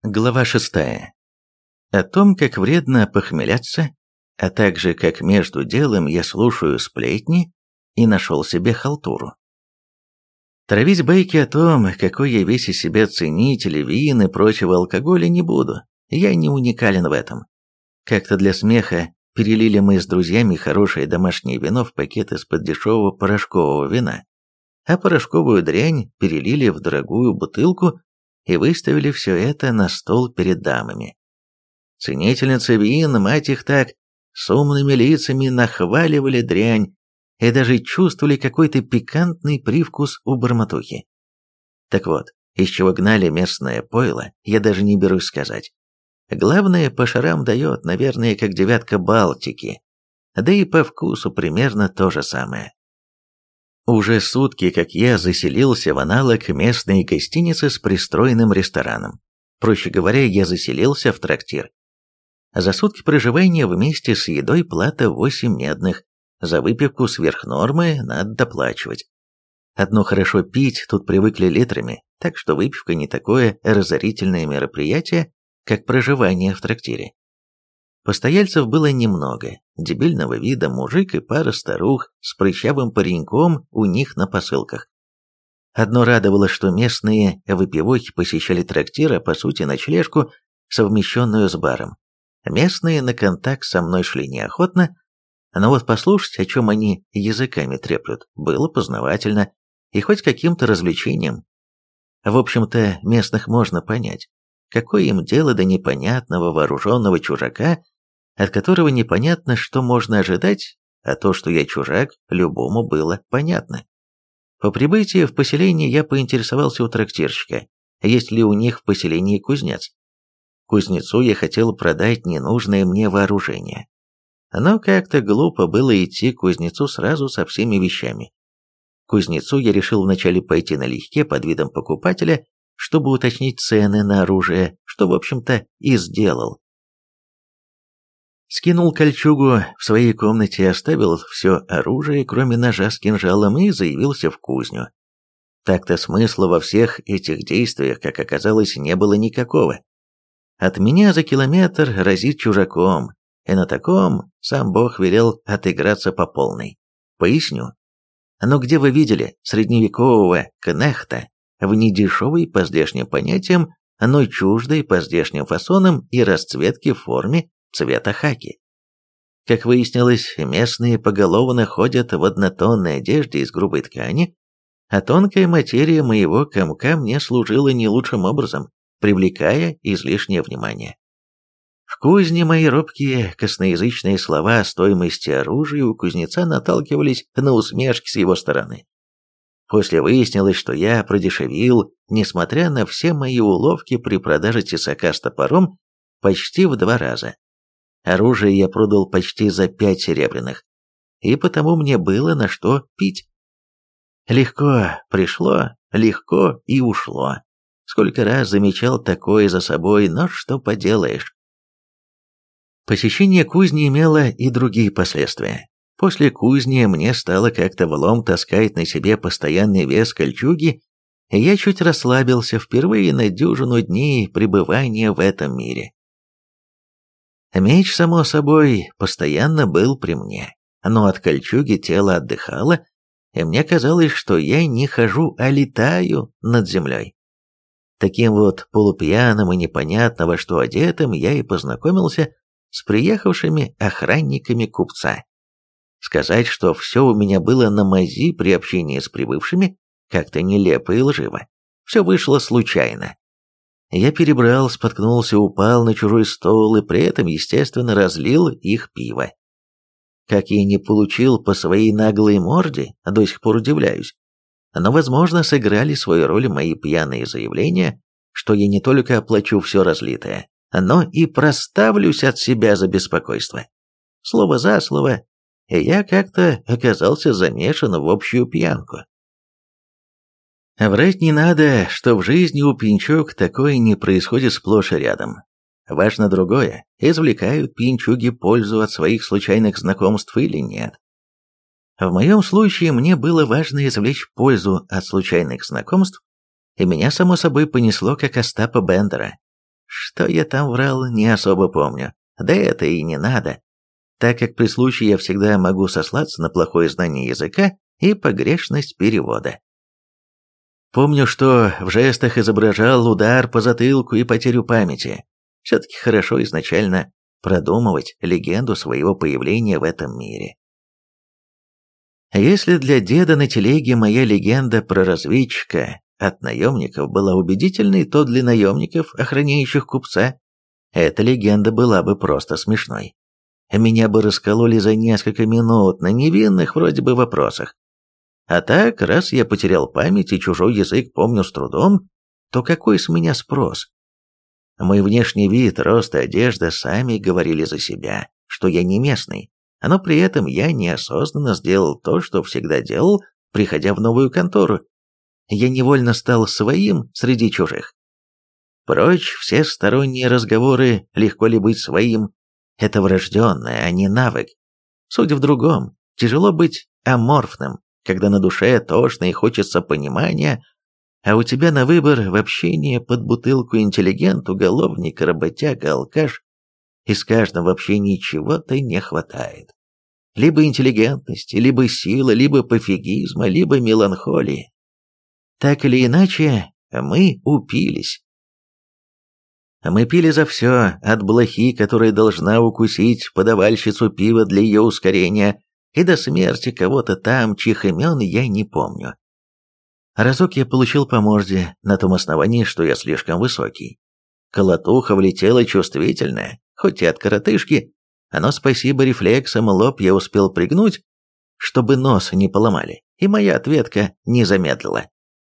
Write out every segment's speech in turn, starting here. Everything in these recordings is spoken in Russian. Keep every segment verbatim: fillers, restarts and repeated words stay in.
Глава шестая. О том, как вредно похмеляться, а также как между делом я слушаю сплетни и нашел себе халтуру. Травить байки о том, какой я весь из себя ценитель вин и прочего алкоголя, не буду. Я не уникален в этом. Как-то для смеха перелили мы с друзьями хорошее домашнее вино в пакет из-под дешевого порошкового вина, а порошковую дрянь перелили в дорогую бутылку и выставили все это на стол перед дамами. Ценительницы вин, мать их так, с умными лицами нахваливали дрянь и даже чувствовали какой-то пикантный привкус у бормотухи. Так вот, из чего гнали местное пойло, я даже не берусь сказать. Главное, по шарам дает, наверное, как девятка Балтики, да и по вкусу примерно то же самое. Уже сутки, как я заселился в аналог местной гостиницы с пристроенным рестораном. Проще говоря, я заселился в трактир. За сутки проживания вместе с едой плата восемь медных, за выпивку сверх нормы надо доплачивать. Одно хорошо пить тут привыкли литрами, так что выпивка не такое разорительное мероприятие, как проживание в трактире. Постояльцев было немного, дебильного вида мужик и пара старух с прыщавым пареньком у них на посылках. Одно радовало, что местные выпивохи посещали трактир, а по сути ночлежку, совмещенную с баром. Местные на контакт со мной шли неохотно, но вот послушать, о чем они языками треплют, было познавательно и хоть каким-то развлечением. В общем-то, местных можно понять. Какое им дело до непонятного вооруженного чужака, от которого непонятно, что можно ожидать, а то, что я чужак, любому было понятно. По прибытии в поселение я поинтересовался у трактирщика, есть ли у них в поселении кузнец. Кузнецу я хотел продать ненужное мне вооружение. Но как-то глупо было идти к кузнецу сразу со всеми вещами. К кузнецу я решил вначале пойти налегке под видом покупателя, чтобы уточнить цены на оружие, что, в общем-то, и сделал. Скинул кольчугу в своей комнате, оставил все оружие, кроме ножа с кинжалом, и заявился в кузню. Так-то смысла во всех этих действиях, как оказалось, не было никакого. От меня за километр разит чужаком, и на таком сам Бог велел отыграться по полной. Поясню. Но где вы видели средневекового кнехта в недешевой по здешним понятиям, но чуждой по здешним фасонам и расцветке в форме цвета хаки? Как выяснилось, местные поголовно ходят в однотонной одежде из грубой ткани, а тонкая материя моего комка мне служила не лучшим образом, привлекая излишнее внимание. В кузне мои робкие косноязычные слова о стоимости оружия у кузнеца наталкивались на усмешки с его стороны. После выяснилось, что я продешевил, несмотря на все мои уловки при продаже тесака с топором, почти в два раза. Оружие я продал почти за пять серебряных, и потому мне было на что пить. Легко пришло, легко и ушло. Сколько раз замечал такое за собой, но что поделаешь. Посещение кузни имело и другие последствия. После кузни мне стало как-то влом таскать на себе постоянный вес кольчуги, и я чуть расслабился впервые на дюжину дней пребывания в этом мире. Меч, само собой, постоянно был при мне, но от кольчуги тело отдыхало, и мне казалось, что я не хожу, а летаю над землей. Таким вот полупьяным и непонятно во что одетым я и познакомился с приехавшими охранниками купца. Сказать, что все у меня было на мази при общении с прибывшими, как-то нелепо и лживо. Все вышло случайно. Я перебрал, споткнулся, упал на чужой стол и при этом, естественно, разлил их пиво. Как я не получил по своей наглой морде, до сих пор удивляюсь. Но, возможно, сыграли свою роль мои пьяные заявления, что я не только оплачу все разлитое, но и проставлюсь от себя за беспокойство. Слово за слово, и я как-то оказался замешан в общую пьянку. Врать не надо, что в жизни у пьянчуг такое не происходит сплошь и рядом. Важно другое, извлекают пьянчуги пользу от своих случайных знакомств или нет. В моем случае мне было важно извлечь пользу от случайных знакомств, и меня само собой понесло как Остапа Бендера. Что я там врал, не особо помню. Да это и не надо, так как при случае я всегда могу сослаться на плохое знание языка и погрешность перевода. Помню, что в жестах изображал удар по затылку и потерю памяти. Все-таки хорошо изначально продумывать легенду своего появления в этом мире. Если для деда на телеге моя легенда про разведчика от наемников была убедительной, то для наемников, охраняющих купца, эта легенда была бы просто смешной. Меня бы раскололи за несколько минут на невинных вроде бы вопросах. А так, раз я потерял память и чужой язык помню с трудом, то какой с меня спрос? Мой внешний вид, рост и одежда сами говорили за себя, что я не местный, но при этом я неосознанно сделал то, что всегда делал, приходя в новую контору. Я невольно стал своим среди чужих. Прочь все сторонние разговоры, легко ли быть своим, это врожденное, а не навык. Суть в другом, тяжело быть аморфным, когда на душе тошно и хочется понимания, а у тебя на выбор в общении под бутылку интеллигент, уголовник, работяга, алкаш, и с каждым в общении чего-то не хватает. Либо интеллигентности, либо силы, либо пофигизма, либо меланхолии. Так или иначе, мы упились. Мы пили за все, от блохи, которая должна укусить подавальщицу пива для ее ускорения, и до смерти кого-то там, чьих имен я не помню. Разок я получил по морде, на том основании, что я слишком высокий. Колотуха влетела чувствительная, хоть и от коротышки, но спасибо рефлексам лоб я успел пригнуть, чтобы нос не поломали, и моя ответка не замедлила.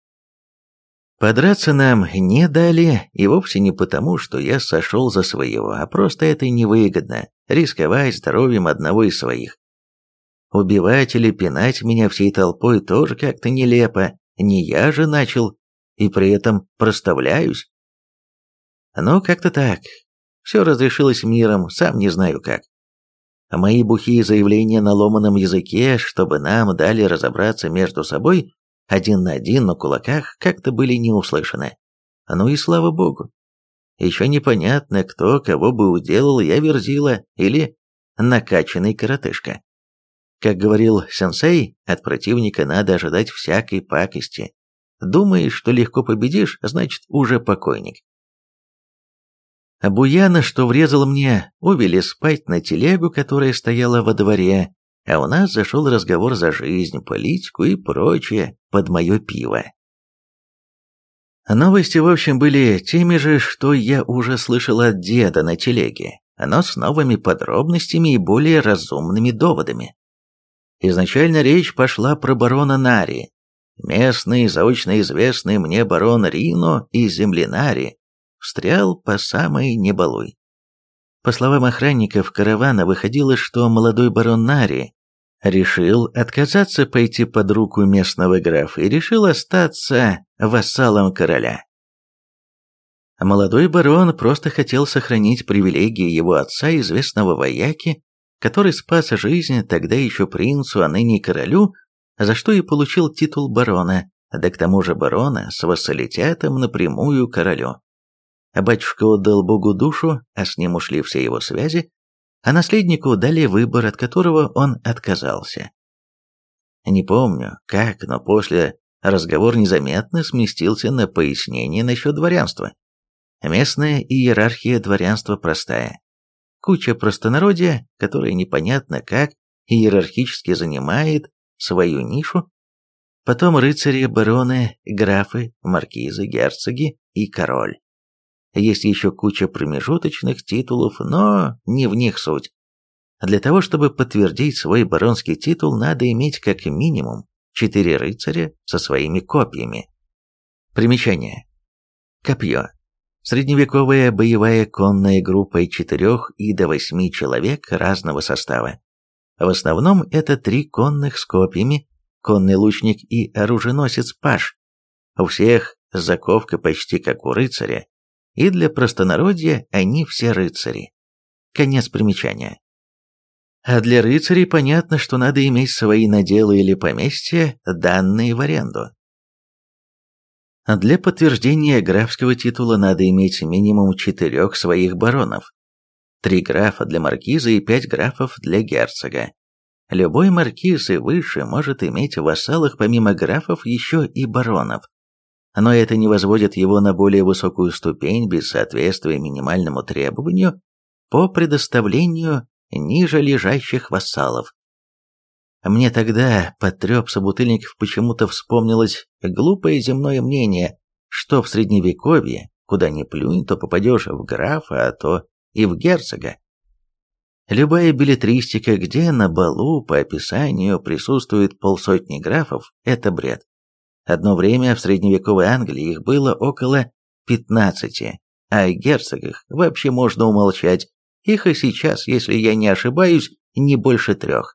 Подраться нам не дали, и вовсе не потому, что я сошел за своего, а просто это невыгодно, рисковать здоровьем одного из своих. Убивать или пинать меня всей толпой тоже как-то нелепо, не я же начал, и при этом проставляюсь. Ну, как-то так. Все разрешилось миром, сам не знаю как. Мои бухие заявления на ломаном языке, чтобы нам дали разобраться между собой, один на один на кулаках, как-то были не услышаны. Ну и слава богу. Еще непонятно, кто кого бы уделал, я Верзила или накачанный коротышка. Как говорил сенсей, от противника надо ожидать всякой пакости. Думаешь, что легко победишь, значит, уже покойник. Буяна, что врезал мне, увели спать на телегу, которая стояла во дворе, а у нас зашел разговор за жизнь, политику и прочее под мое пиво. Новости, в общем, были теми же, что я уже слышал от деда на телеге, но с новыми подробностями и более разумными доводами. Изначально речь пошла про барона Нари. Местный, заочно известный мне барон Рино из Землянари встрял по самой небалуй. По словам охранников каравана, выходило, что молодой барон Нари решил отказаться пойти под руку местного графа и решил остаться вассалом короля. Молодой барон просто хотел сохранить привилегии его отца, известного вояки, который спас жизнь тогда еще принцу, а ныне королю, за что и получил титул барона, да к тому же барона с вассалитетом напрямую королю. Батюшка отдал Богу душу, а с ним ушли все его связи, а наследнику дали выбор, от которого он отказался. Не помню, как, но после разговор незаметно сместился на пояснение насчет дворянства. Местная иерархия дворянства простая. Куча простонародья, которая непонятно как иерархически занимает свою нишу, потом рыцари, бароны, графы, маркизы, герцоги и король. Есть еще куча промежуточных титулов, но не в них суть. Для того, чтобы подтвердить свой баронский титул, надо иметь как минимум четыре рыцаря со своими копьями. Примечание. Копье. Средневековая боевая конная группа из четырех и до восьми человек разного состава. В основном это три конных с копьями, конный лучник и оруженосец-паж. У всех заковка почти как у рыцаря, и для простонародья они все рыцари. Конец примечания. А для рыцарей понятно, что надо иметь свои наделы или поместья, данные в аренду. Для подтверждения графского титула надо иметь минимум четырех своих баронов. Три графа для маркиза и пять графов для герцога. Любой маркиз и выше может иметь в вассалах помимо графов еще и баронов. Но это не возводит его на более высокую ступень без соответствия минимальному требованию по предоставлению ниже лежащих вассалов. Мне тогда, под трёп собутыльников, почему-то вспомнилось глупое земное мнение, что в Средневековье, куда ни плюнь, то попадешь в графа, а то и в герцога. Любая беллетристика, где на балу по описанию присутствует полсотни графов, это бред. Одно время в средневековой Англии их было около пятнадцати, а о герцогах вообще можно умолчать, их и сейчас, если я не ошибаюсь, не больше трех.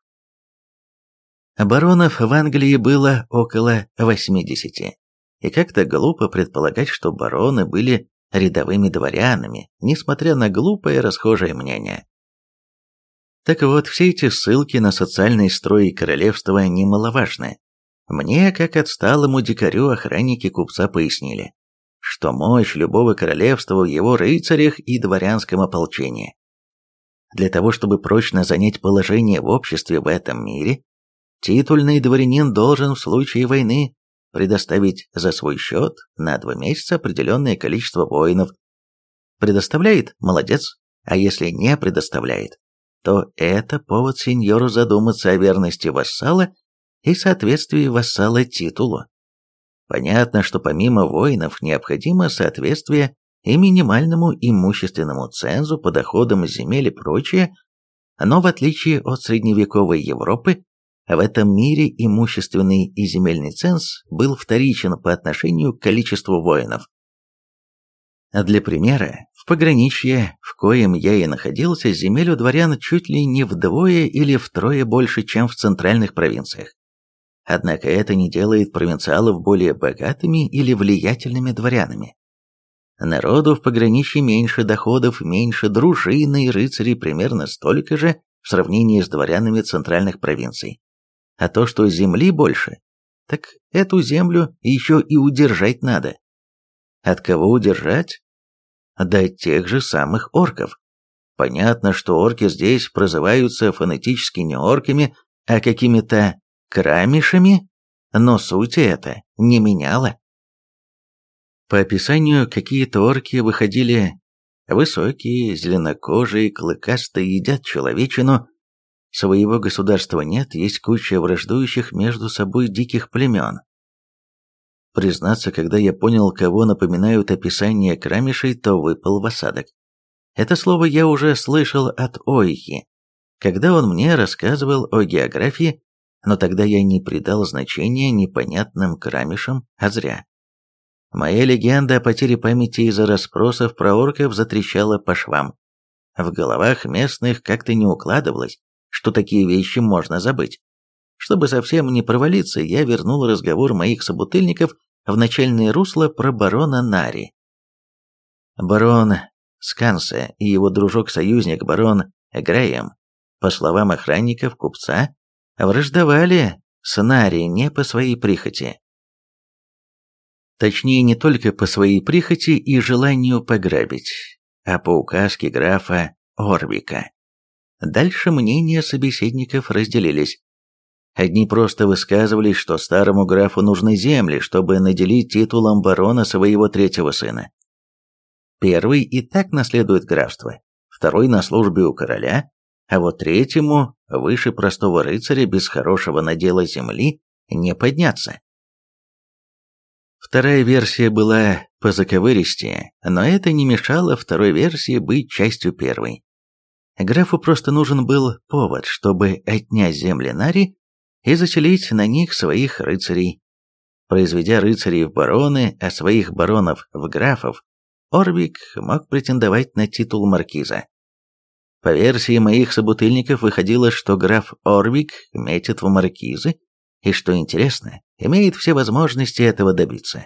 Баронов в Англии было около восьмидесяти, и как-то глупо предполагать, что бароны были рядовыми дворянами, несмотря на глупое расхожее мнение. Так вот, все эти ссылки на социальный строй королевства немаловажны. Мне, как отсталому дикарю, охранники купца пояснили, что мощь любого королевства в его рыцарях и дворянском ополчении. Для того, чтобы прочно занять положение в обществе в этом мире, титульный дворянин должен в случае войны предоставить за свой счет на два месяца определенное количество воинов. Предоставляет – молодец, а если не предоставляет, то это повод сеньору задуматься о верности вассала и соответствии вассала титулу. Понятно, что помимо воинов необходимо соответствие и минимальному имущественному цензу по доходам земель и прочее, но в отличие от средневековой Европы, в этом мире имущественный и земельный ценз был вторичен по отношению к количеству воинов. Для примера, в пограничье, в коем я и находился, земель у дворян чуть ли не вдвое или втрое больше, чем в центральных провинциях. Однако это не делает провинциалов более богатыми или влиятельными дворянами. Народу в пограничье меньше, доходов меньше, дружины и рыцарей примерно столько же в сравнении с дворянами центральных провинций. А то, что земли больше, так эту землю еще и удержать надо. От кого удержать? Да от тех же самых орков. Понятно, что орки здесь прозываются фонетически не орками, а какими-то крамишами, но суть это не меняло. По описанию, какие-то орки выходили высокие, зеленокожие, клыкастые, едят человечину. Своего государства нет, есть куча враждующих между собой диких племен. Признаться, когда я понял, кого напоминают описания крамишей, то выпал в осадок. Это слово я уже слышал от Ойхи, когда он мне рассказывал о географии, но тогда я не придал значения непонятным крамишам, а зря. Моя легенда о потере памяти из-за расспросов про орков затрещала по швам. В головах местных как-то не укладывалось, что такие вещи можно забыть. Чтобы совсем не провалиться, я вернул разговор моих собутыльников в начальное русло про барона Нари. Барон Скансе и его дружок-союзник барон Грэем, по словам охранников купца, враждовали с Нари не по своей прихоти. Точнее, не только по своей прихоти и желанию пограбить, а по указке графа Орвика. Дальше мнения собеседников разделились. Одни просто высказывались, что старому графу нужны земли, чтобы наделить титулом барона своего третьего сына. Первый и так наследует графство, второй на службе у короля, а вот третьему, выше простого рыцаря, без хорошего надела земли, не подняться. Вторая версия была позаковыристее, но это не мешало второй версии быть частью первой. Графу просто нужен был повод, чтобы отнять земли Нари и заселить на них своих рыцарей. Произведя рыцарей в бароны, а своих баронов в графов, Орвик мог претендовать на титул маркиза. По версии моих собутыльников выходило, что граф Орвик метит в маркизы, и, что интересно, имеет все возможности этого добиться.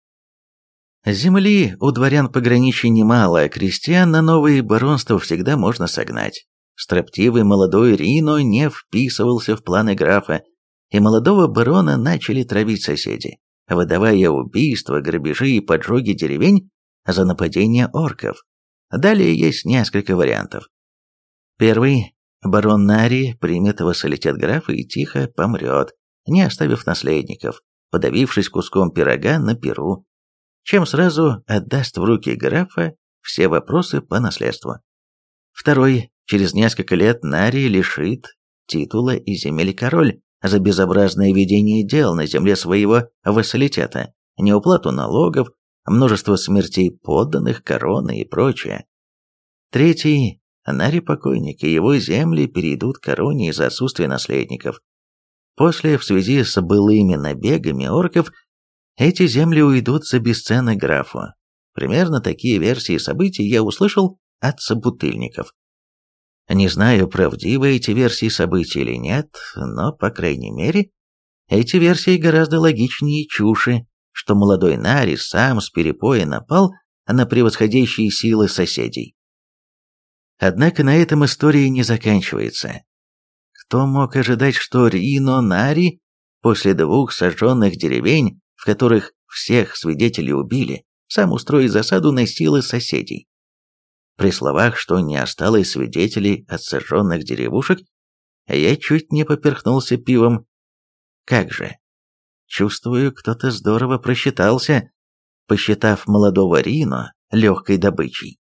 Земли у дворян пограничья немало, а крестьян на новые баронства всегда можно согнать. Строптивый молодой Рино не вписывался в планы графа, и молодого барона начали травить соседи. выдавая убийства, грабежи и поджоги деревень за нападение орков. Далее есть несколько вариантов. Первый. Барон Нари примет вассалитет графа и тихо помрет, не оставив наследников, подавившись куском пирога на перу, чем сразу отдаст в руки графа все вопросы по наследству. Второй. Через несколько лет Нари лишит титула и земель король за безобразное ведение дел на земле своего вассалитета, неуплату налогов, множество смертей подданных, короны и прочее. Третий. Нари покойник, и его земли перейдут к короне из-за отсутствия наследников. После, в связи с былыми набегами орков, эти земли уйдут за бесценок графу. Примерно такие версии событий я услышал от собутыльников. Не знаю, правдивы эти версии событий или нет, но, по крайней мере, эти версии гораздо логичнее чуши, что молодой Нари сам с перепоя напал на превосходящие силы соседей. Однако на этом история не заканчивается. Кто мог ожидать, что Рино Нари, после двух сожженных деревень, в которых всех свидетелей убили, сам устроит засаду на силы соседей? При словах, что не осталось свидетелей от сожженных деревушек, я чуть не поперхнулся пивом. Как же? Чувствую, кто-то здорово просчитался, посчитав молодого Рино легкой добычей.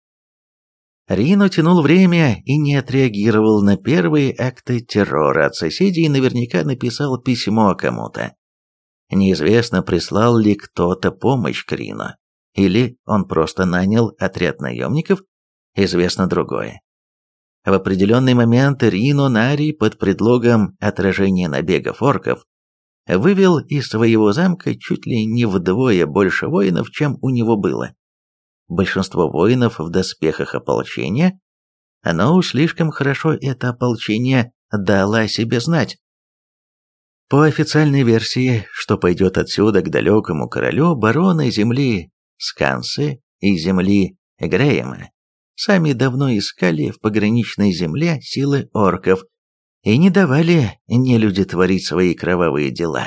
Рино тянул время и не отреагировал на первые акты террора от соседей и наверняка написал письмо кому-то. Неизвестно, прислал ли кто-то помощь к Рино, или он просто нанял отряд наемников, известно другое. В определенный момент Рино Нари под предлогом отражения набегов орков вывел из своего замка чуть ли не вдвое больше воинов, чем у него было. Большинство воинов в доспехах ополчения, но уж слишком хорошо это ополчение дало о себе знать. По официальной версии, что пойдет отсюда к далекому королю, бароны земли Скансы и земли Греема сами давно искали в пограничной земле силы орков и не давали нелюди творить свои кровавые дела.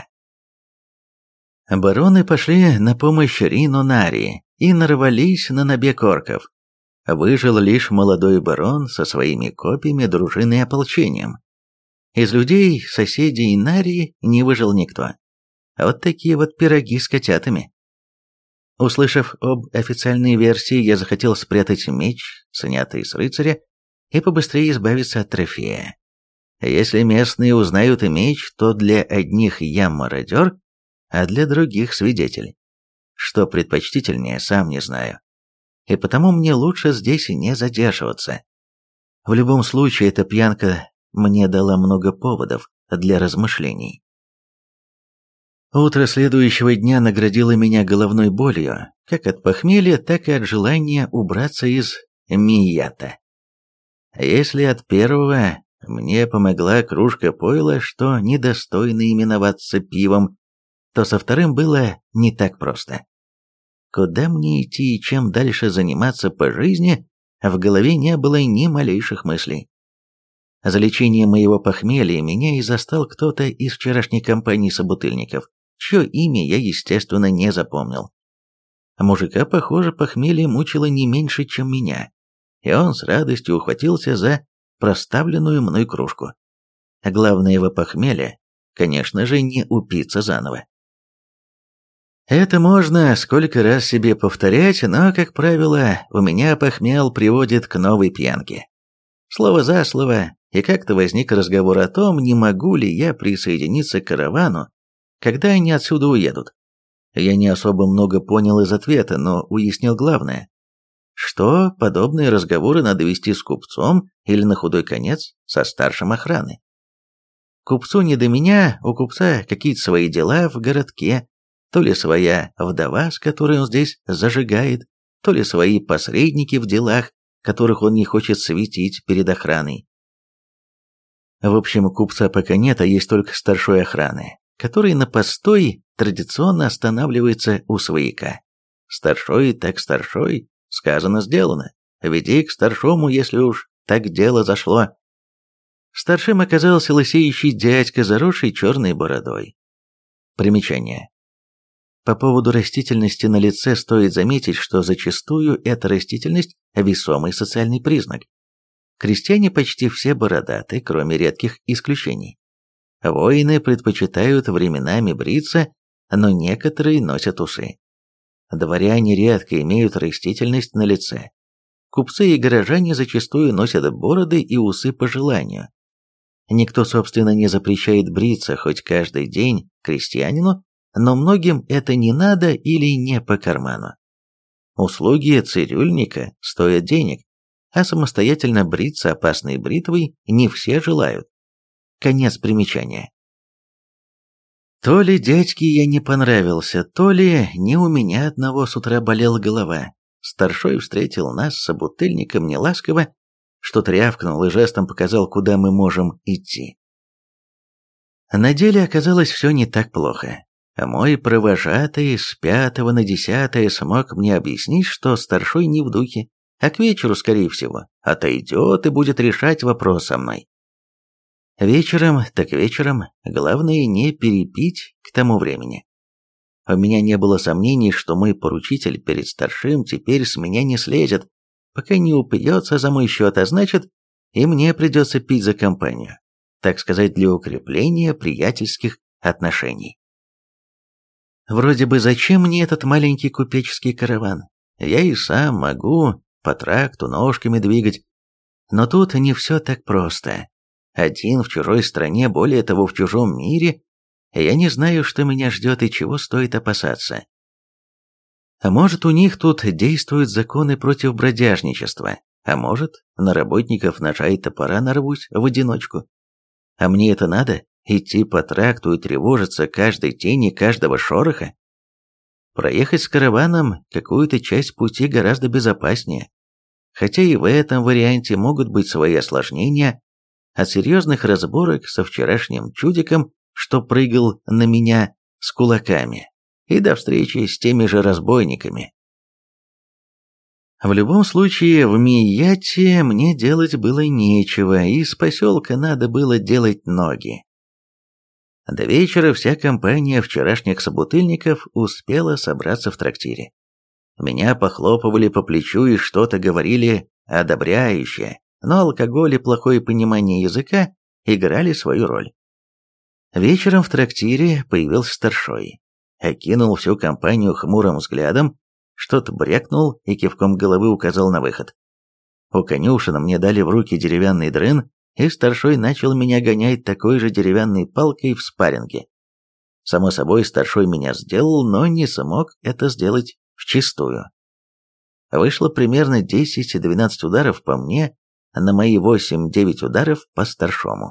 Бароны пошли на помощь Рино Нари и нарвались на набег орков. Выжил лишь молодой барон со своими копьями, дружиной и ополчением. Из людей, соседей Нари не выжил никто. Вот такие вот пироги с котятами. Услышав об официальной версии, я захотел спрятать меч, снятый с рыцаря, и побыстрее избавиться от трофея. Если местные узнают меч, то для одних я мародер, а для других свидетель. Что предпочтительнее, сам не знаю. И потому мне лучше здесь не задерживаться. В любом случае, эта пьянка мне дала много поводов для размышлений. Утро следующего дня наградило меня головной болью, как от похмелья, так и от желания убраться из Мията. Если от первого мне помогла кружка пойла, что недостойно именоваться пивом, то со вторым было не так просто. Куда мне идти и чем дальше заниматься по жизни, в голове не было ни малейших мыслей. За лечением моего похмелья меня и застал кто-то из вчерашней компании собутыльников, чье имя я, естественно, не запомнил. Мужика, похоже, похмелье мучило не меньше, чем меня, и он с радостью ухватился за проставленную мной кружку. Главное его похмелье, конечно же, не упиться заново. Это можно сколько раз себе повторять, но, как правило, у меня похмел приводит к новой пьянке. Слово за слово, и как-то возник разговор о том, не могу ли я присоединиться к каравану, когда они отсюда уедут. Я не особо много понял из ответа, но уяснил главное, что подобные разговоры надо вести с купцом или на худой конец со старшим охраны. Купцу не до меня, у купца какие-то свои дела в городке, то ли своя вдова, с которой он здесь зажигает, то ли свои посредники в делах, которых он не хочет светить перед охраной. В общем, у купца пока нет, а есть только старшой охраны, который на постой традиционно останавливается у свояка. Старшой так старшой, сказано сделано, веди к старшому, если уж так дело зашло. Старшим оказался лысеющий дядька, заросший черной бородой. Примечание. По поводу растительности на лице стоит заметить, что зачастую эта растительность – весомый социальный признак. Крестьяне почти все бородаты, кроме редких исключений. Воины предпочитают временами бриться, но некоторые носят усы. Дворяне редко имеют растительность на лице. Купцы и горожане зачастую носят бороды и усы по желанию. Никто, собственно, не запрещает бриться хоть каждый день крестьянину, но многим это не надо или не по карману. Услуги цирюльника стоят денег, а самостоятельно бриться опасной бритвой не все желают. Конец примечания. То ли дядьке я не понравился, то ли не у меня одного с утра болела голова. Старшой встретил нас с собутыльником неласково, что-то рявкнул и жестом показал, куда мы можем идти. На деле оказалось все не так плохо. Мой провожатый с пятого на десятое смог мне объяснить, что старшой не в духе, а к вечеру, скорее всего, отойдет и будет решать вопрос со мной. Вечером, так вечером, главное не перепить к тому времени. У меня не было сомнений, что мой поручитель перед старшим теперь с меня не слезет, пока не упьется за мой счет, а значит, и мне придется пить за компанию, так сказать, для укрепления приятельских отношений. Вроде бы зачем мне этот маленький купеческий караван? Я и сам могу по тракту ножками двигать, но тут не все так просто. Один в чужой стране, более того, в чужом мире, я не знаю, что меня ждет и чего стоит опасаться. А может, у них тут действуют законы против бродяжничества, а может, на работников ножа и топора нарвусь в одиночку. А мне это надо? Идти по тракту и тревожиться каждой тени, каждого шороха? Проехать с караваном какую-то часть пути гораздо безопаснее. Хотя и в этом варианте могут быть свои осложнения. От серьезных разборок со вчерашним чудиком, что прыгал на меня с кулаками, и до встречи с теми же разбойниками. В любом случае, в Мияте мне делать было нечего, и с поселка надо было делать ноги. До вечера вся компания вчерашних собутыльников успела собраться в трактире. Меня похлопывали по плечу и что-то говорили одобряющее, но алкоголь и плохое понимание языка играли свою роль. Вечером в трактире появился старшой, окинул всю компанию хмурым взглядом, что-то брякнул и кивком головы указал на выход. У конюшен мне дали в руки деревянный дрын, и старшой начал меня гонять такой же деревянной палкой в спарринге. Само собой, старшой меня сделал, но не смог это сделать вчистую. Вышло примерно десять-двенадцать ударов по мне, на мои восемь-девять ударов по старшому.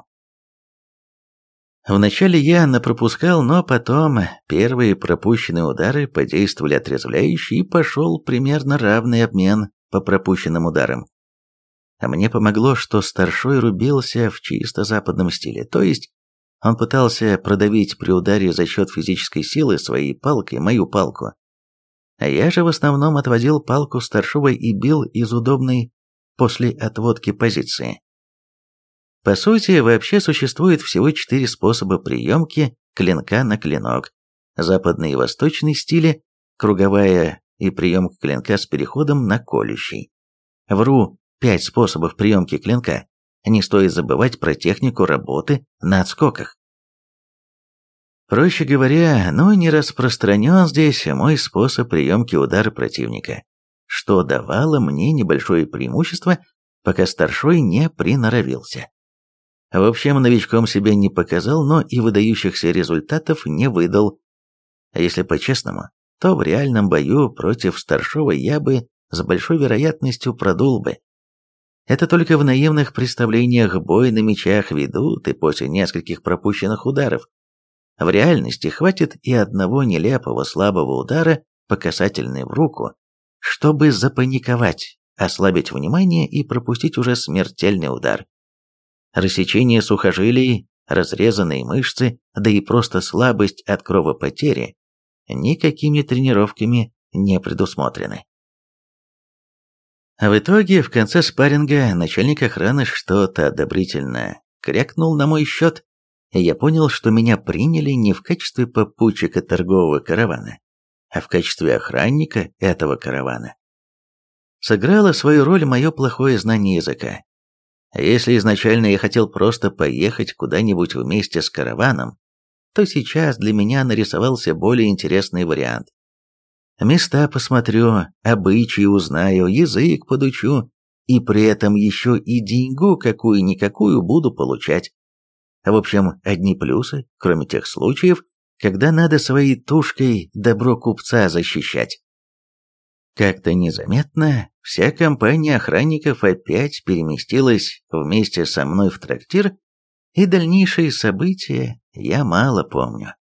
Вначале я напропускал, но потом первые пропущенные удары подействовали отрезвляюще, и пошел примерно равный обмен по пропущенным ударам. А мне помогло, что старшой рубился в чисто западном стиле, то есть он пытался продавить при ударе за счет физической силы своей палкой мою палку. А я же в основном отводил палку старшего и бил из удобной после отводки позиции. По сути, вообще существует всего четыре способа приемки клинка на клинок. Западный и восточный стили, круговая и приемка клинка с переходом на колющий. Вру, пять способов приемки клинка. Не стоит забывать про технику работы на отскоках. Проще говоря, но не распространен здесь мой способ приемки удара противника, что давало мне небольшое преимущество, пока старшой не приноровился. В общем, новичком себя не показал, но и выдающихся результатов не выдал. А если по-честному, то в реальном бою против старшего я бы с большой вероятностью продул бы. Это только в наивных представлениях бой на мечах ведут и после нескольких пропущенных ударов. В реальности хватит и одного нелепого слабого удара по касательной в руку, чтобы запаниковать, ослабить внимание и пропустить уже смертельный удар. Рассечение сухожилий, разрезанные мышцы, да и просто слабость от кровопотери никакими тренировками не предусмотрены. А в итоге, в конце спарринга, начальник охраны что-то одобрительно крякнул на мой счет, и я понял, что меня приняли не в качестве попутчика торгового каравана, а в качестве охранника этого каравана. Сыграло свою роль мое плохое знание языка. Если изначально я хотел просто поехать куда-нибудь вместе с караваном, то сейчас для меня нарисовался более интересный вариант. Места посмотрю, обычаи узнаю, язык подучу, и при этом еще и деньгу какую-никакую буду получать. В общем, одни плюсы, кроме тех случаев, когда надо своей тушкой добро купца защищать. Как-то незаметно вся компания охранников опять переместилась вместе со мной в трактир, и дальнейшие события я мало помню.